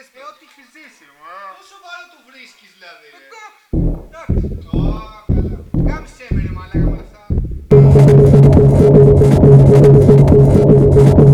ζεστό. Ό,τι έχει ζήσει, Πόσο βάρο του βρίσκεις δηλαδή, ρε. Εντάξει. Ω, καλά. Κάμισε με ρε μαλάκα με αυτά.